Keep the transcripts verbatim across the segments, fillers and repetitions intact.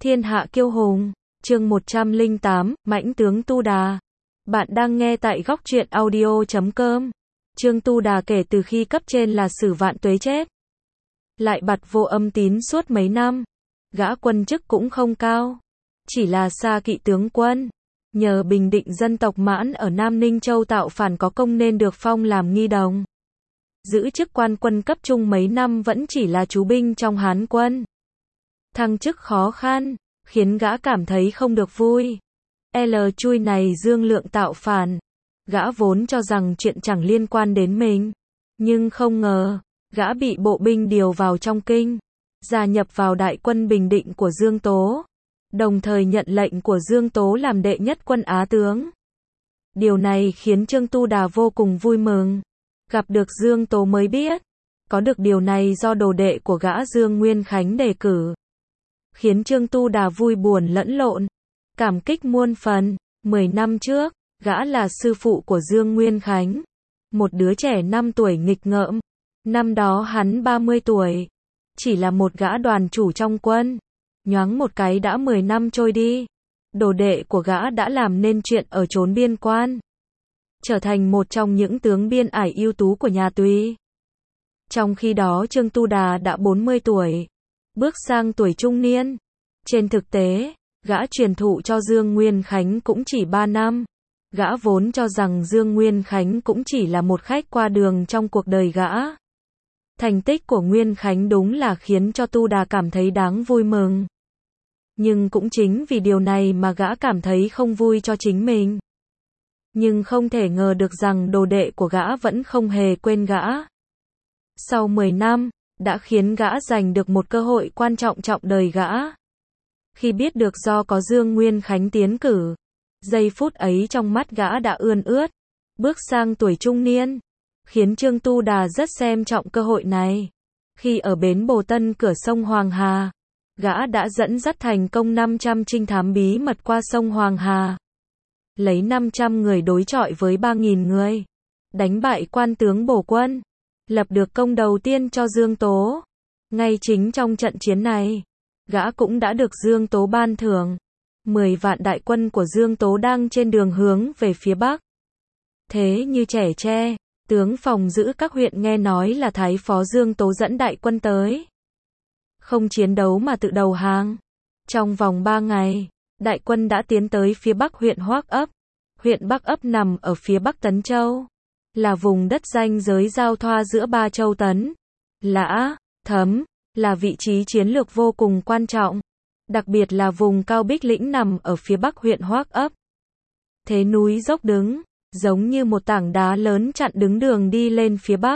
Thiên hạ kiêu hùng, chương một trăm lẻ tám, Mãnh tướng Tu Đà. Bạn đang nghe tại góc truyện audio chấm com. Trương Tu Đà kể từ khi cấp trên là Sử Vạn Tuế chết, lại bặt vô âm tín suốt mấy năm. Gã quân chức cũng không cao, chỉ là xa kỵ tướng quân. Nhờ bình định dân tộc Mãn ở Nam Ninh Châu tạo phản có công nên được phong làm nghi đồng. Giữ chức quan quân cấp trung mấy năm vẫn chỉ là chú binh trong Hán quân. Thăng chức khó khăn, khiến gã cảm thấy không được vui. L chui này Dương Lượng tạo phản. Gã vốn cho rằng chuyện chẳng liên quan đến mình. Nhưng không ngờ, gã bị bộ binh điều vào trong kinh, gia nhập vào đại quân bình định của Dương Tố. Đồng thời nhận lệnh của Dương Tố làm đệ nhất quân Á tướng. Điều này khiến Trương Tu Đà vô cùng vui mừng. Gặp được Dương Tố mới biết, có được điều này do đồ đệ của gã Dương Nguyên Khánh đề cử. Khiến Trương Tu Đà vui buồn lẫn lộn, cảm kích muôn phần. Mười năm trước, gã là sư phụ của Dương Nguyên Khánh, một đứa trẻ năm tuổi nghịch ngợm. Năm đó hắn ba mươi tuổi, chỉ là một gã đoàn chủ trong quân. Nhoáng một cái đã mười năm trôi đi, đồ đệ của gã đã làm nên chuyện ở chốn biên quan, trở thành một trong những tướng biên ải ưu tú của nhà Tùy. Trong khi đó Trương Tu Đà đã bốn mươi tuổi, bước sang tuổi trung niên. Trên thực tế, gã truyền thụ cho Dương Nguyên Khánh cũng chỉ ba năm. Gã vốn cho rằng Dương Nguyên Khánh cũng chỉ là một khách qua đường trong cuộc đời gã. Thành tích của Nguyên Khánh đúng là khiến cho Tu Đà cảm thấy đáng vui mừng. Nhưng cũng chính vì điều này mà gã cảm thấy không vui cho chính mình. Nhưng không thể ngờ được rằng đồ đệ của gã vẫn không hề quên gã. Sau mười năm, đã khiến gã giành được một cơ hội quan trọng trọng đời gã. Khi biết được do có Dương Nguyên Khánh tiến cử, giây phút ấy trong mắt gã đã ươn ướt, bước sang tuổi trung niên, khiến Trương Tu Đà rất xem trọng cơ hội này. Khi ở bến Bồ Tân cửa sông Hoàng Hà, gã đã dẫn dắt thành công năm trăm trinh thám bí mật qua sông Hoàng Hà, lấy năm trăm người đối chọi với ba nghìn người, đánh bại quan tướng Bổ Quân, lập được công đầu tiên cho Dương Tố. Ngay chính trong trận chiến này, gã cũng đã được Dương Tố ban thưởng. Mười vạn đại quân của Dương Tố đang trên đường hướng về phía Bắc. Thế như trẻ tre, tướng phòng giữ các huyện nghe nói là Thái Phó Dương Tố dẫn đại quân tới, không chiến đấu mà tự đầu hàng. Trong vòng ba ngày, đại quân đã tiến tới phía Bắc huyện Hoác Ấp. Huyện Bắc Ấp nằm ở phía Bắc Tấn Châu, là vùng đất ranh giới giao thoa giữa ba châu Tấn, Lã, Thấm, là vị trí chiến lược vô cùng quan trọng. Đặc biệt là vùng Cao Bích Lĩnh nằm ở phía Bắc huyện Hoác Ấp. Thế núi dốc đứng, giống như một tảng đá lớn chặn đứng đường đi lên phía Bắc.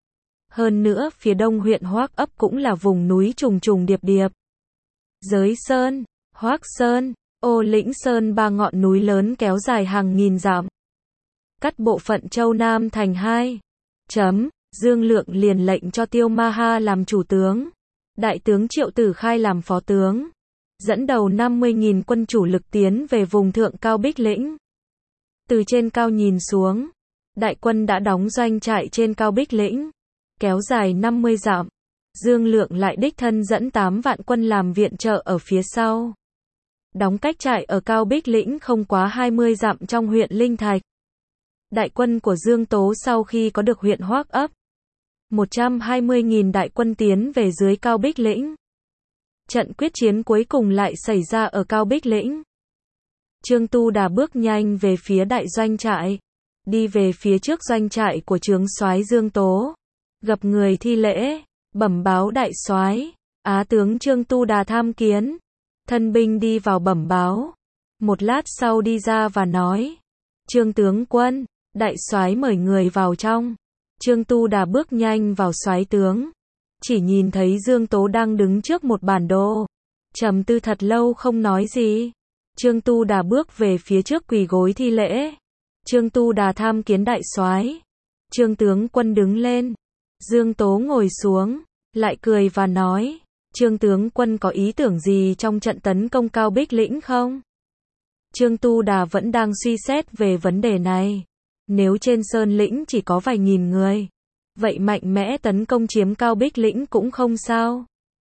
Hơn nữa phía đông huyện Hoác Ấp cũng là vùng núi trùng trùng điệp điệp. Giới Sơn, Hoác Sơn, Ô Lĩnh Sơn, ba ngọn núi lớn kéo dài hàng nghìn dặm. Cắt bộ phận Châu Nam thành hai. Chấm, Dương Lượng liền lệnh cho Tiêu Ma Ha làm chủ tướng, đại tướng Triệu Tử Khai làm phó tướng, dẫn đầu năm mươi nghìn quân chủ lực tiến về vùng thượng Cao Bích Lĩnh. Từ trên cao nhìn xuống, đại quân đã đóng doanh trại trên Cao Bích Lĩnh, kéo dài năm mươi dặm. Dương Lượng lại đích thân dẫn tám vạn quân làm viện trợ ở phía sau, đóng cách trại ở Cao Bích Lĩnh không quá hai mươi dặm trong huyện Linh Thạch. Đại quân của Dương Tố sau khi có được huyện Hoác Ấp, một trăm hai mươi nghìn đại quân tiến về dưới Cao Bích Lĩnh. Trận quyết chiến cuối cùng lại xảy ra ở Cao Bích Lĩnh. Trương Tu Đà bước nhanh về phía đại doanh trại, đi về phía trước doanh trại của trướng soái Dương Tố, gặp người thi lễ, bẩm báo đại soái, Á tướng Trương Tu Đà tham kiến. Thân binh đi vào bẩm báo, một lát sau đi ra và nói: Trương tướng quân, đại soái mời người vào trong. Trương Tu Đà bước nhanh vào soái tướng, chỉ nhìn thấy Dương Tố đang đứng trước một bản đồ, trầm tư thật lâu không nói gì. Trương Tu Đà bước về phía trước quỳ gối thi lễ. Trương Tu Đà tham kiến đại soái. Trương tướng quân đứng lên. Dương Tố ngồi xuống, lại cười và nói: Trương tướng quân có ý tưởng gì trong trận tấn công Cao Bích Lĩnh không? Trương Tu Đà vẫn đang suy xét về vấn đề này. Nếu trên Sơn Lĩnh chỉ có vài nghìn người, vậy mạnh mẽ tấn công chiếm Cao Bích Lĩnh cũng không sao.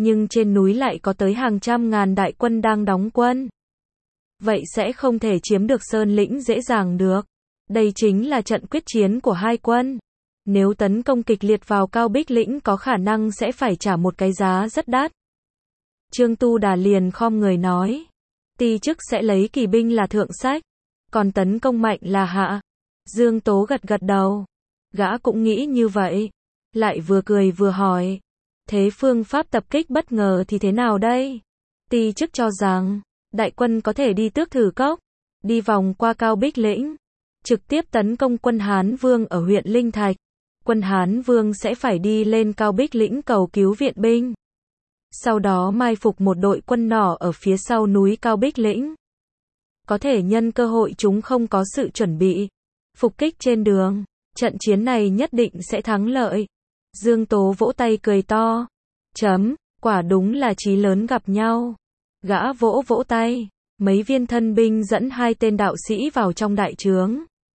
nhưng trên núi lại có tới hàng trăm ngàn đại quân đang đóng quân. Vậy sẽ không thể chiếm được Sơn Lĩnh dễ dàng được. Đây chính là trận quyết chiến của hai quân. Nếu tấn công kịch liệt vào Cao Bích Lĩnh có khả năng sẽ phải trả một cái giá rất đắt. Trương Tu Đà liền khom người nói. Ti chức sẽ lấy kỳ binh là thượng sách, còn tấn công mạnh là hạ. Dương Tố gật gật đầu. Gã cũng nghĩ như vậy. Lại vừa cười vừa hỏi. Thế phương pháp tập kích bất ngờ thì thế nào đây? Ti chức cho rằng, đại quân có thể đi Tước Thử Cốc, đi vòng qua Cao Bích Lĩnh, trực tiếp tấn công quân Hán Vương ở huyện Linh Thạch. Quân Hán Vương sẽ phải đi lên Cao Bích Lĩnh cầu cứu viện binh. Sau đó mai phục một đội quân nỏ ở phía sau núi Cao Bích Lĩnh. Có thể nhân cơ hội chúng không có sự chuẩn bị, phục kích trên đường. Trận chiến này nhất định sẽ thắng lợi. Dương Tố vỗ tay cười to. Chấm, quả đúng là chí lớn gặp nhau. Gã vỗ vỗ tay. Mấy viên thân binh dẫn hai tên đạo sĩ vào trong đại trướng.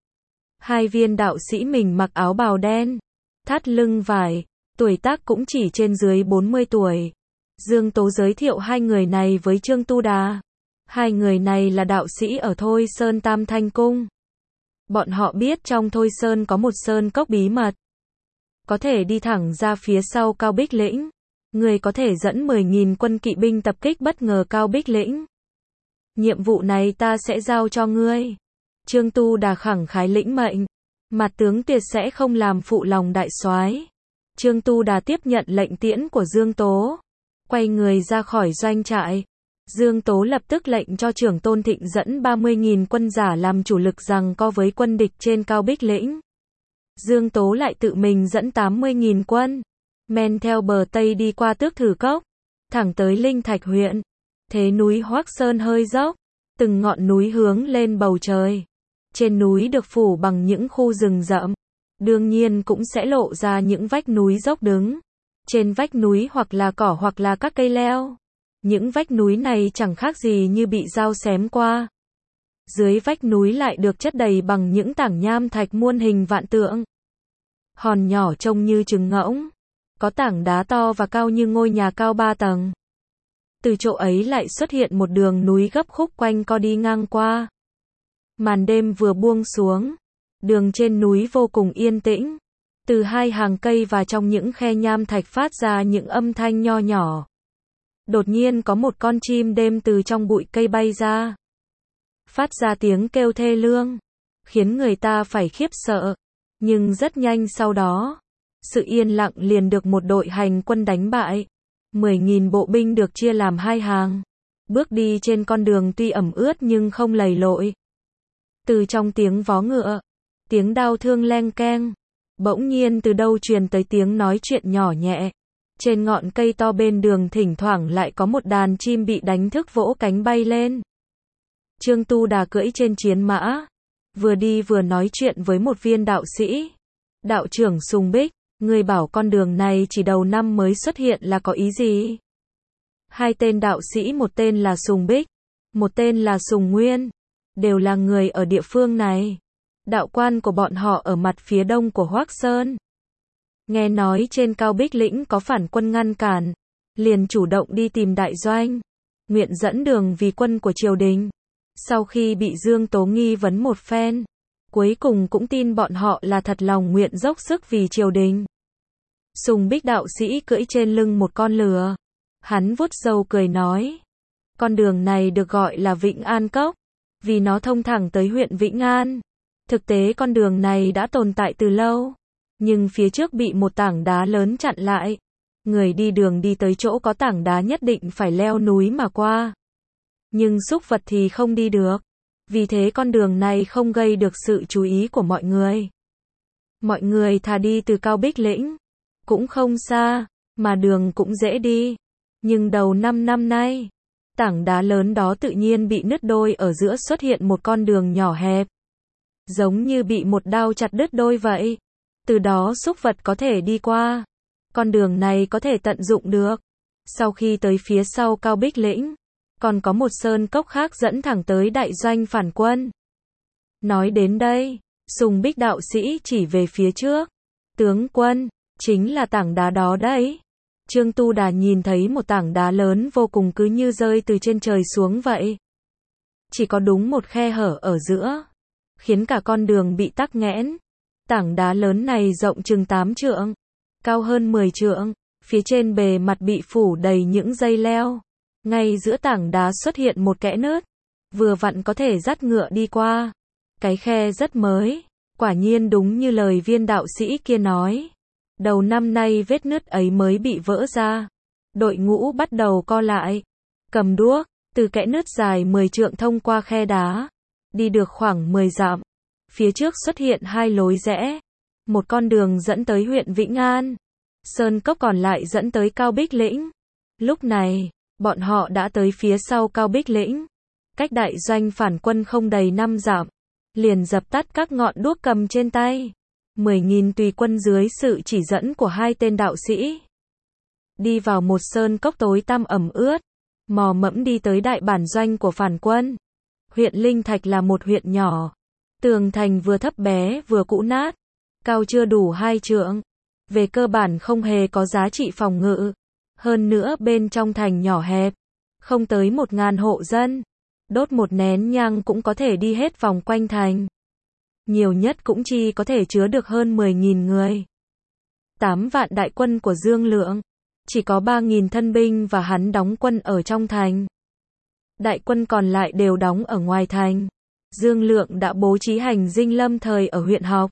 Hai viên đạo sĩ mình mặc áo bào đen, thắt lưng vải, tuổi tác cũng chỉ trên dưới bốn mươi tuổi. Dương Tố giới thiệu hai người này với Trương Tu Đà. Hai người này là đạo sĩ ở Thôi Sơn Tam Thanh Cung. Bọn họ biết trong Thôi Sơn có một sơn cốc bí mật, có thể đi thẳng ra phía sau Cao Bích Lĩnh. Người có thể dẫn mười nghìn quân kỵ binh tập kích bất ngờ Cao Bích Lĩnh. Nhiệm vụ này ta sẽ giao cho ngươi. Trương Tu Đà khẳng khái lĩnh mệnh. Mặt tướng tuyệt sẽ không làm phụ lòng đại soái. Trương Tu Đà tiếp nhận lệnh tiễn của Dương Tố, quay người ra khỏi doanh trại. Dương Tố lập tức lệnh cho trưởng Tôn Thịnh dẫn ba mươi nghìn quân giả làm chủ lực giằng co với quân địch trên Cao Bích Lĩnh. Dương Tố lại tự mình dẫn tám mươi nghìn quân, men theo bờ Tây đi qua Tước Thử Cốc, thẳng tới Linh Thạch huyện. Thế núi Hoác Sơn hơi dốc, từng ngọn núi hướng lên bầu trời. Trên núi được phủ bằng những khu rừng rậm, đương nhiên cũng sẽ lộ ra những vách núi dốc đứng. Trên vách núi hoặc là cỏ hoặc là các cây leo. Những vách núi này chẳng khác gì như bị dao xém qua. Dưới vách núi lại được chất đầy bằng những tảng nham thạch muôn hình vạn tượng. Hòn nhỏ trông như trứng ngỗng, có tảng đá to và cao như ngôi nhà cao ba tầng. Từ chỗ ấy lại xuất hiện một đường núi gấp khúc quanh co đi ngang qua. Màn đêm vừa buông xuống, đường trên núi vô cùng yên tĩnh. Từ hai hàng cây và trong những khe nham thạch phát ra những âm thanh nho nhỏ. Đột nhiên có một con chim đêm từ trong bụi cây bay ra, phát ra tiếng kêu thê lương, khiến người ta phải khiếp sợ. Nhưng rất nhanh sau đó, sự yên lặng liền được một đội hành quân đánh bại. mười nghìn bộ binh được chia làm hai hàng, bước đi trên con đường tuy ẩm ướt nhưng không lầy lội. Từ trong tiếng vó ngựa, tiếng đao thương leng keng, bỗng nhiên từ đâu truyền tới tiếng nói chuyện nhỏ nhẹ. Trên ngọn cây to bên đường thỉnh thoảng lại có một đàn chim bị đánh thức vỗ cánh bay lên. Trương Tu Đà cưỡi trên chiến mã, vừa đi vừa nói chuyện với một viên đạo sĩ. Đạo trưởng Sùng Bích, người bảo con đường này chỉ đầu năm mới xuất hiện là có ý gì? Hai tên đạo sĩ, một tên là Sùng Bích, một tên là Sùng Nguyên, đều là người ở địa phương này. Đạo quan của bọn họ ở mặt phía đông của Hoác Sơn. Nghe nói trên Cao Bích Lĩnh có phản quân ngăn cản, liền chủ động đi tìm đại doanh, nguyện dẫn đường vì quân của triều đình. Sau khi bị Dương Tố nghi vấn một phen, cuối cùng cũng tin bọn họ là thật lòng nguyện dốc sức vì triều đình. Sùng Bích đạo sĩ cưỡi trên lưng một con lừa. Hắn vuốt râu cười nói, con đường này được gọi là Vĩnh An Cốc, vì nó thông thẳng tới huyện Vĩnh An. Thực tế con đường này đã tồn tại từ lâu, nhưng phía trước bị một tảng đá lớn chặn lại. Người đi đường đi tới chỗ có tảng đá nhất định phải leo núi mà qua. Nhưng súc vật thì không đi được. Vì thế con đường này không gây được sự chú ý của mọi người. Mọi người thà đi từ Cao Bích Lĩnh, cũng không xa, mà đường cũng dễ đi. Nhưng đầu năm năm nay, tảng đá lớn đó tự nhiên bị nứt đôi, ở giữa xuất hiện một con đường nhỏ hẹp, giống như bị một đao chặt đứt đôi vậy. Từ đó súc vật có thể đi qua. Con đường này có thể tận dụng được. Sau khi tới phía sau Cao Bích Lĩnh, còn có một sơn cốc khác dẫn thẳng tới đại doanh phản quân. Nói đến đây, Sùng Bích đạo sĩ chỉ về phía trước. Tướng quân, chính là tảng đá đó đấy. Trương Tu Đà nhìn thấy một tảng đá lớn vô cùng cứ như rơi từ trên trời xuống vậy. Chỉ có đúng một khe hở ở giữa, khiến cả con đường bị tắc nghẽn. Tảng đá lớn này rộng chừng tám trượng, cao hơn mười trượng, phía trên bề mặt bị phủ đầy những dây leo. Ngay giữa tảng đá xuất hiện một kẽ nứt, vừa vặn có thể dắt ngựa đi qua. Cái khe rất mới, quả nhiên đúng như lời viên đạo sĩ kia nói. Đầu năm nay vết nứt ấy mới bị vỡ ra. Đội ngũ bắt đầu co lại, cầm đuốc, từ kẽ nứt dài mười trượng thông qua khe đá, đi được khoảng mười dặm. Phía trước xuất hiện hai lối rẽ, một con đường dẫn tới huyện Vĩnh An, sơn cốc còn lại dẫn tới Cao Bích Lĩnh. Lúc này, bọn họ đã tới phía sau Cao Bích Lĩnh, cách đại doanh phản quân không đầy năm dặm, liền dập tắt các ngọn đuốc cầm trên tay. Mười nghìn tùy quân dưới sự chỉ dẫn của hai tên đạo sĩ, đi vào một sơn cốc tối tăm ẩm ướt, mò mẫm đi tới đại bản doanh của phản quân. Huyện Linh Thạch là một huyện nhỏ, tường thành vừa thấp bé vừa cũ nát, cao chưa đủ hai trượng, về cơ bản không hề có giá trị phòng ngự. Hơn nữa bên trong thành nhỏ hẹp, không tới một ngàn hộ dân, đốt một nén nhang cũng có thể đi hết vòng quanh thành. Nhiều nhất cũng chỉ có thể chứa được hơn mười nghìn người. Tám vạn đại quân của Dương Lượng, chỉ có ba nghìn thân binh và hắn đóng quân ở trong thành. Đại quân còn lại đều đóng ở ngoài thành. Dương Lượng đã bố trí hành dinh lâm thời ở huyện học.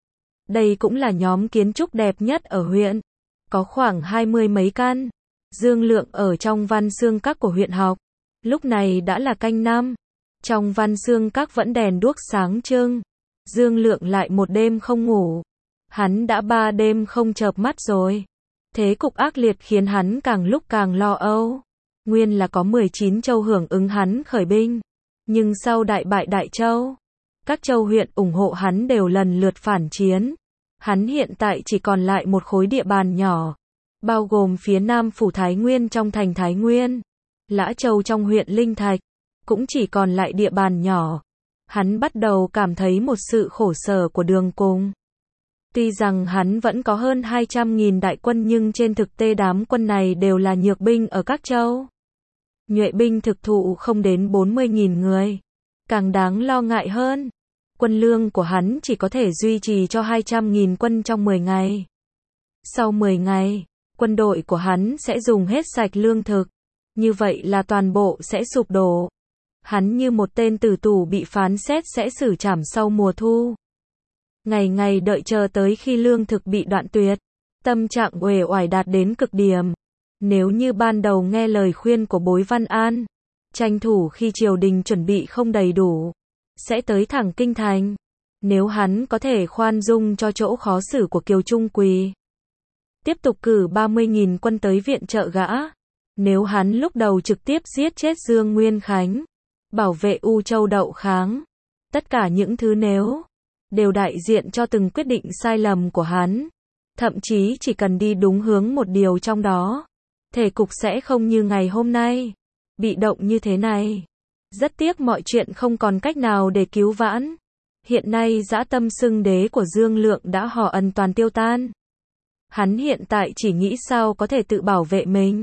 Đây cũng là nhóm kiến trúc đẹp nhất ở huyện, có khoảng hai mươi mấy căn. Dương Lượng ở trong Văn Xương Các của huyện học. Lúc này đã là canh năm, trong Văn Xương Các vẫn đèn đuốc sáng trưng. Dương Lượng lại một đêm không ngủ. Hắn đã ba đêm không chợp mắt rồi. Thế cục ác liệt khiến hắn càng lúc càng lo âu. Nguyên là có mười chín châu hưởng ứng hắn khởi binh, nhưng sau đại bại Đại Châu, các châu huyện ủng hộ hắn đều lần lượt phản chiến. Hắn hiện tại chỉ còn lại một khối địa bàn nhỏ, bao gồm phía nam phủ Thái Nguyên trong thành Thái Nguyên, Lã Châu trong huyện Linh Thạch, cũng chỉ còn lại địa bàn nhỏ. Hắn bắt đầu cảm thấy một sự khổ sở của đường cùng. Tuy rằng hắn vẫn có hơn hai trăm nghìn đại quân nhưng trên thực tế đám quân này đều là nhược binh ở các châu. Nhuệ binh thực thụ không đến bốn mươi nghìn người. Càng đáng lo ngại hơn, quân lương của hắn chỉ có thể duy trì cho hai trăm nghìn quân trong mười ngày. Sau mười ngày, quân đội của hắn sẽ dùng hết sạch lương thực. Như vậy là toàn bộ sẽ sụp đổ. Hắn như một tên tử tù bị phán xét sẽ xử trảm sau mùa thu. Ngày ngày đợi chờ tới khi lương thực bị đoạn tuyệt, tâm trạng uể oải đạt đến cực điểm. Nếu như ban đầu nghe lời khuyên của Bối Văn An, tranh thủ khi triều đình chuẩn bị không đầy đủ, sẽ tới thẳng kinh thành. Nếu hắn có thể khoan dung cho chỗ khó xử của Kiều Trung Quỳ, tiếp tục cử ba mươi nghìn quân tới viện trợ gã. Nếu hắn lúc đầu trực tiếp giết chết Dương Nguyên Khánh, bảo vệ U Châu Đậu Kháng, tất cả những thứ nếu đều đại diện cho từng quyết định sai lầm của hắn. Thậm chí chỉ cần đi đúng hướng một điều trong đó, thể cục sẽ không như ngày hôm nay, bị động như thế này. Rất tiếc mọi chuyện không còn cách nào để cứu vãn. Hiện nay dã tâm xưng đế của Dương Lượng đã hò ân toàn tiêu tan. Hắn hiện tại chỉ nghĩ sao có thể tự bảo vệ mình,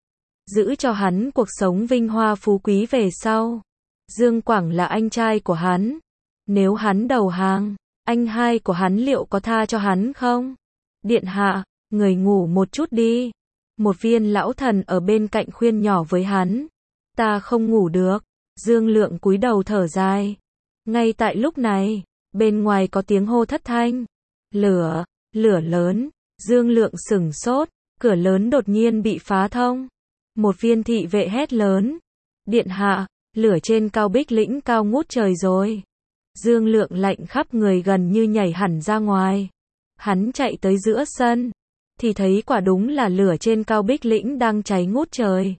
giữ cho hắn cuộc sống vinh hoa phú quý về sau. Dương Quảng là anh trai của hắn. Nếu hắn đầu hàng, anh hai của hắn liệu có tha cho hắn không? Điện hạ, người ngủ một chút đi. Một viên lão thần ở bên cạnh khuyên nhỏ với hắn. Ta không ngủ được. Dương Lượng cúi đầu thở dài. Ngay tại lúc này, bên ngoài có tiếng hô thất thanh. Lửa, lửa lớn. Dương Lượng sửng sốt, cửa lớn đột nhiên bị phá thông. Một viên thị vệ hét lớn. Điện hạ, lửa trên Cao Bích Lĩnh cao ngút trời rồi. Dương Lượng lạnh khắp người gần như nhảy hẳn ra ngoài. Hắn chạy tới giữa sân, thì thấy quả đúng là lửa trên Cao Bích Lĩnh đang cháy ngút trời.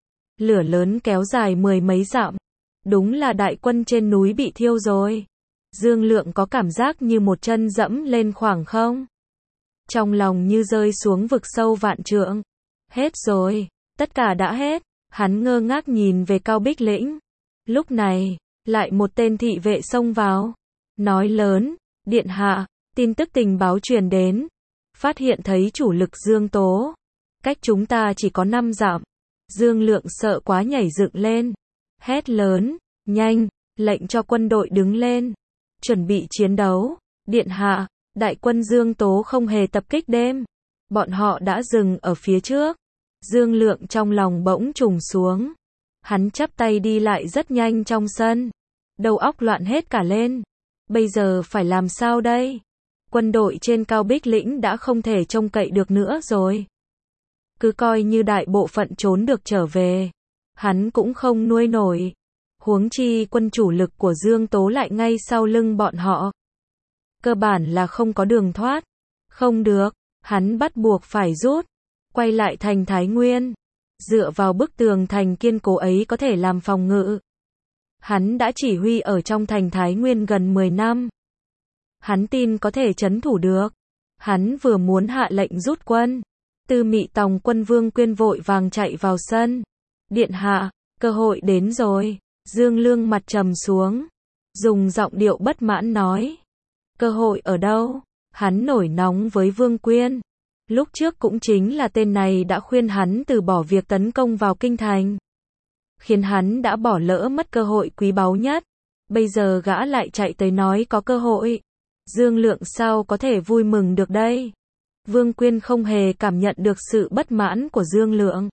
Lửa lớn kéo dài mười mấy dặm. Đúng là đại quân trên núi bị thiêu rồi. Dương Lượng có cảm giác như một chân dẫm lên khoảng không. Trong lòng như rơi xuống vực sâu vạn trượng. Hết rồi, tất cả đã hết. Hắn ngơ ngác nhìn về Cao Bích Lĩnh. Lúc này, lại một tên thị vệ xông vào, nói lớn, điện hạ, tin tức tình báo truyền đến, phát hiện thấy chủ lực Dương Tố Cách chúng ta chỉ có năm dặm. Dương Lượng sợ quá nhảy dựng lên. Hét lớn, nhanh, lệnh cho quân đội đứng lên. Chuẩn bị chiến đấu. Điện hạ, đại quân Dương Tố không hề tập kích đêm. Bọn họ đã dừng ở phía trước. Dương Lượng trong lòng bỗng trùng xuống. Hắn chắp tay đi lại rất nhanh trong sân. Đầu óc loạn hết cả lên. Bây giờ phải làm sao đây? Quân đội trên Cao Bích Lĩnh đã không thể trông cậy được nữa rồi. Cứ coi như đại bộ phận trốn được trở về. Hắn cũng không nuôi nổi. Huống chi quân chủ lực của Dương Tố lại ngay sau lưng bọn họ. Cơ bản là không có đường thoát. Không được, hắn bắt buộc phải rút. Quay lại thành Thái Nguyên. Dựa vào bức tường thành kiên cố ấy có thể làm phòng ngự. Hắn đã chỉ huy ở trong thành Thái Nguyên gần mười năm. Hắn tin có thể trấn thủ được. Hắn vừa muốn hạ lệnh rút quân. Tư Mị Tòng quân Vương Quyên vội vàng chạy vào sân. Điện hạ, cơ hội đến rồi. Dương Lương mặt trầm xuống. Dùng giọng điệu bất mãn nói. Cơ hội ở đâu? Hắn nổi nóng với Vương Quyên. Lúc trước cũng chính là tên này đã khuyên hắn từ bỏ việc tấn công vào kinh thành. Khiến hắn đã bỏ lỡ mất cơ hội quý báu nhất. Bây giờ gã lại chạy tới nói có cơ hội. Dương Lượng sao có thể vui mừng được đây? Vương Quyên không hề cảm nhận được sự bất mãn của Dương Lượng.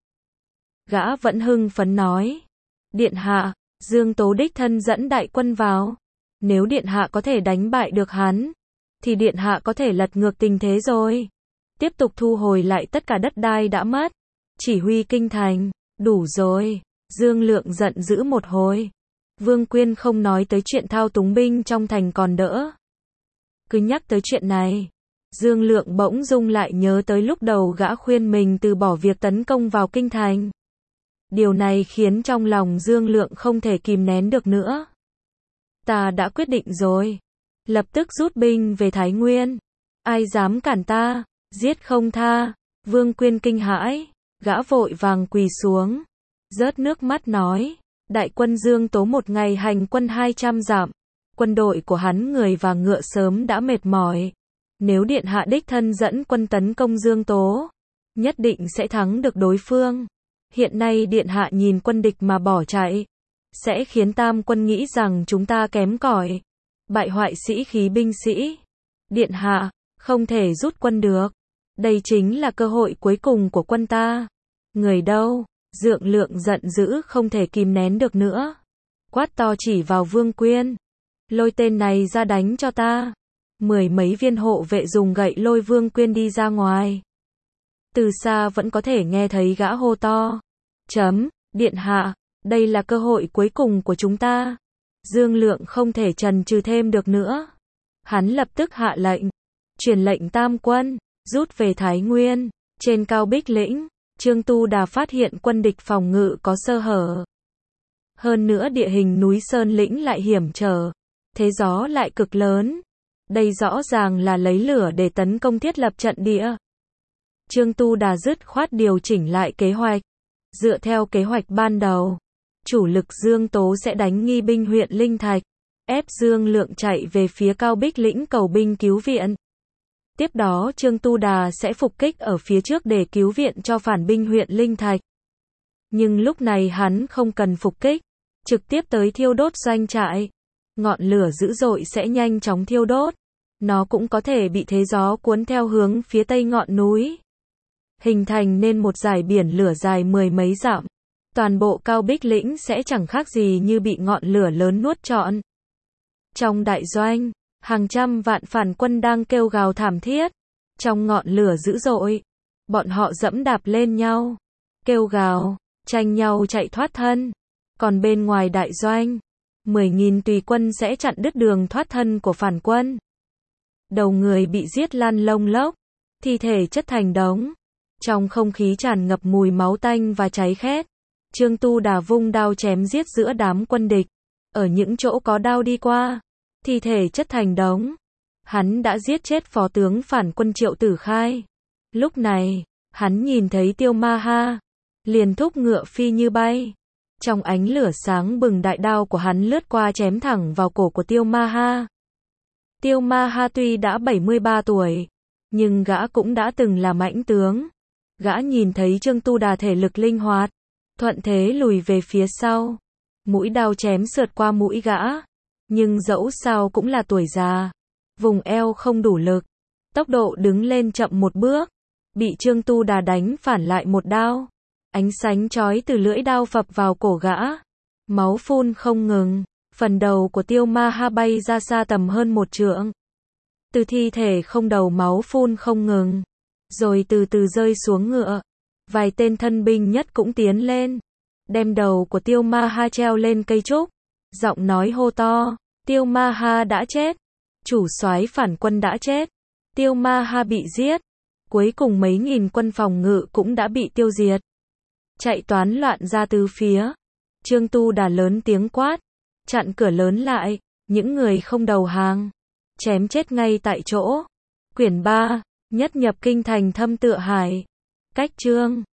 Gã vẫn hưng phấn nói. Điện hạ, Dương Tố đích thân dẫn đại quân vào. Nếu điện hạ có thể đánh bại được hắn, thì điện hạ có thể lật ngược tình thế rồi. Tiếp tục thu hồi lại tất cả đất đai đã mất. Chỉ huy kinh thành, đủ rồi. Dương Lượng giận dữ một hồi. Vương Quyên không nói tới chuyện thao túng binh trong thành còn đỡ. Cứ nhắc tới chuyện này, Dương Lượng bỗng dưng lại nhớ tới lúc đầu gã khuyên mình từ bỏ việc tấn công vào kinh thành. Điều này khiến trong lòng Dương Lượng không thể kìm nén được nữa. Ta đã quyết định rồi. Lập tức rút binh về Thái Nguyên. Ai dám cản ta, giết không tha. Vương Quyên kinh hãi, gã vội vàng quỳ xuống. Rớt nước mắt nói. Đại quân Dương Tố một ngày hành quân hai trăm dặm. Quân đội của hắn người và ngựa sớm đã mệt mỏi. Nếu điện hạ đích thân dẫn quân tấn công Dương Tố, nhất định sẽ thắng được đối phương. Hiện nay điện hạ nhìn quân địch mà bỏ chạy, sẽ khiến tam quân nghĩ rằng chúng ta kém cỏi, bại hoại sĩ khí binh sĩ. Điện hạ, không thể rút quân được. Đây chính là cơ hội cuối cùng của quân ta. Người đâu? Dương Lượng giận dữ không thể kìm nén được nữa. Quát to chỉ vào Vương Quyên. Lôi tên này ra đánh cho ta. Mười mấy viên hộ vệ dùng gậy lôi Vương Quyên đi ra ngoài. Từ xa vẫn có thể nghe thấy gã hô to. Chấm, điện hạ, đây là cơ hội cuối cùng của chúng ta. Dương Lượng không thể chần chừ thêm được nữa. Hắn lập tức hạ lệnh. Truyền lệnh tam quân, rút về Thái Nguyên. Trên Cao Bích Lĩnh, Trương Tu Đà phát hiện quân địch phòng ngự có sơ hở. Hơn nữa địa hình núi Sơn Lĩnh lại hiểm trở. Thế gió lại cực lớn. Đây rõ ràng là lấy lửa để tấn công thiết lập trận địa. Trương Tu Đà dứt khoát điều chỉnh lại kế hoạch. Dựa theo kế hoạch ban đầu, chủ lực Dương Tố sẽ đánh nghi binh huyện Linh Thạch, ép Dương Lượng chạy về phía Cao Bích Lĩnh cầu binh cứu viện. Tiếp đó Trương Tu Đà sẽ phục kích ở phía trước để cứu viện cho phản binh huyện Linh Thạch. Nhưng lúc này hắn không cần phục kích, trực tiếp tới thiêu đốt doanh trại. Ngọn lửa dữ dội sẽ nhanh chóng thiêu đốt. Nó cũng có thể bị thế gió cuốn theo hướng phía tây ngọn núi, hình thành nên một dải biển lửa dài mười mấy dặm. Toàn bộ Cao Bích Lĩnh sẽ chẳng khác gì như bị ngọn lửa lớn nuốt trọn. Trong đại doanh, hàng trăm vạn phản quân đang kêu gào thảm thiết. Trong ngọn lửa dữ dội, bọn họ dẫm đạp lên nhau, kêu gào, tranh nhau chạy thoát thân. Còn bên ngoài đại doanh, mười nghìn tùy quân sẽ chặn đứt đường thoát thân của phản quân. Đầu người bị giết lăn lông lốc, thi thể chất thành đống. Trong không khí tràn ngập mùi máu tanh và cháy khét. Trương Tu Đà vung đao chém giết giữa đám quân địch. Ở những chỗ có đao đi qua, thi thể chất thành đống. Hắn đã giết chết phó tướng phản quân Triệu Tử Khai. Lúc này, hắn nhìn thấy Tiêu Ma Ha, liền thúc ngựa phi như bay. Trong ánh lửa sáng bừng, đại đao của hắn lướt qua chém thẳng vào cổ của Tiêu Ma Ha. Tiêu Ma Ha tuy đã bảy mươi ba tuổi, nhưng gã cũng đã từng là mãnh tướng. Gã nhìn thấy Trương Tu Đà thể lực linh hoạt, thuận thế lùi về phía sau. Mũi đao chém sượt qua mũi gã, nhưng dẫu sao cũng là tuổi già, vùng eo không đủ lực, tốc độ đứng lên chậm một bước, bị Trương Tu Đà đánh phản lại một đao. Ánh sáng chói từ lưỡi đao phập vào cổ gã, máu phun không ngừng, phần đầu của Tiêu Ma Ha bay ra xa tầm hơn một trượng. Từ thi thể không đầu máu phun không ngừng, rồi từ từ rơi xuống ngựa. Vài tên thân binh nhất cũng tiến lên, đem đầu của Tiêu Ma Ha treo lên cây trúc, giọng nói hô to, Tiêu Ma Ha đã chết, chủ soái phản quân đã chết, Tiêu Ma Ha bị giết, cuối cùng mấy nghìn quân phòng ngự cũng đã bị tiêu diệt. Chạy toán loạn ra tứ phía, Trương Tu Đà lớn tiếng quát, chặn cửa lớn lại, những người không đầu hàng, chém chết ngay tại chỗ. Quyển ba, Nhất nhập kinh thành thâm tựa hải. Cách chương